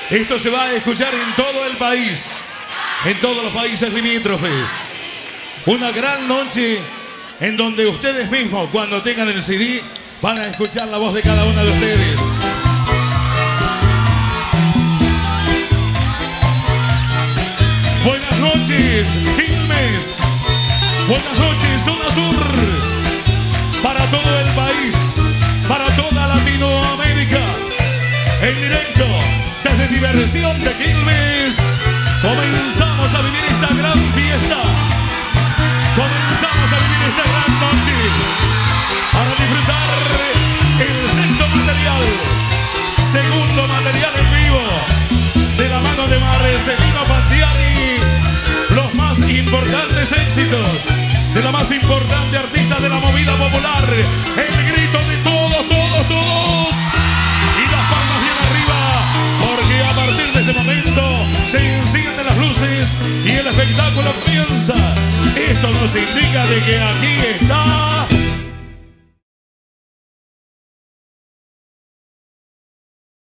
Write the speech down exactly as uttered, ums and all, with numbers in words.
Esto se va a escuchar en todo el país, en todos los países limítrofes. Una gran noche en donde ustedes mismos, cuando tengan el C D, van a escuchar la voz de cada uno de ustedes. Buenas noches, Quilmes. Buenas noches, Zona Sur. Para todo el país, para toda Latinoamérica. En directo, desde Diversión de Quilmes, comenzamos a vivir esta gran fiesta. Comenzamos a vivir esta gran noche para disfrutar el sexto material, segundo material en vivo, de la mano de Marcelino Pantiani. Los más importantes éxitos de la más importante artista de la movida popular. El grito de todos, todos, todos. Y las palmas bien arriba, porque a partir de este momento se encienden las luces y el espectáculo comienza. Esto nos indica de que aquí está